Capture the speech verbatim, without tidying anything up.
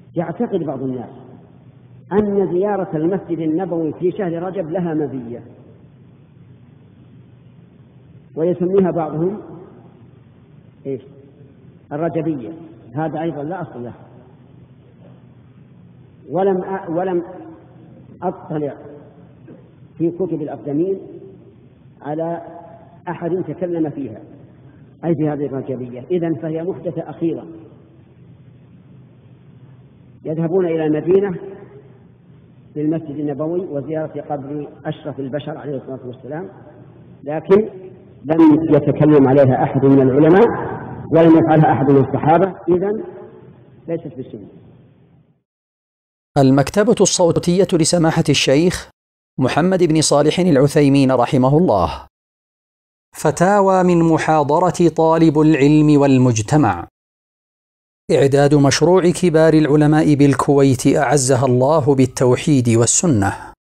يعتقد بعض الناس أن زيارة المسجد النبوي في شهر رجب لها مزية، ويسميها بعضهم إيش؟ الرجبية. هذا أيضا لا أصل له، ولم أ... ولم أطلع في كتب الأقدمين على أحد تكلم فيها أي في هذه الرجبية. إذن فهي محدثة أخيرة. يذهبون إلى المدينة للمسجد النبوي وزيارة قبر أشرف البشر عليه الصلاة والسلام، لكن لم يتكلم عليها أحد من العلماء ولم يفعلها أحد من الصحابة، إذن ليست بالسنة. المكتبة الصوتية لسماحة الشيخ محمد بن صالح العثيمين رحمه الله. فتاوى من محاضرة طالب العلم والمجتمع. إعداد مشروع كبار العلماء بالكويت أعزها الله بالتوحيد والسنة.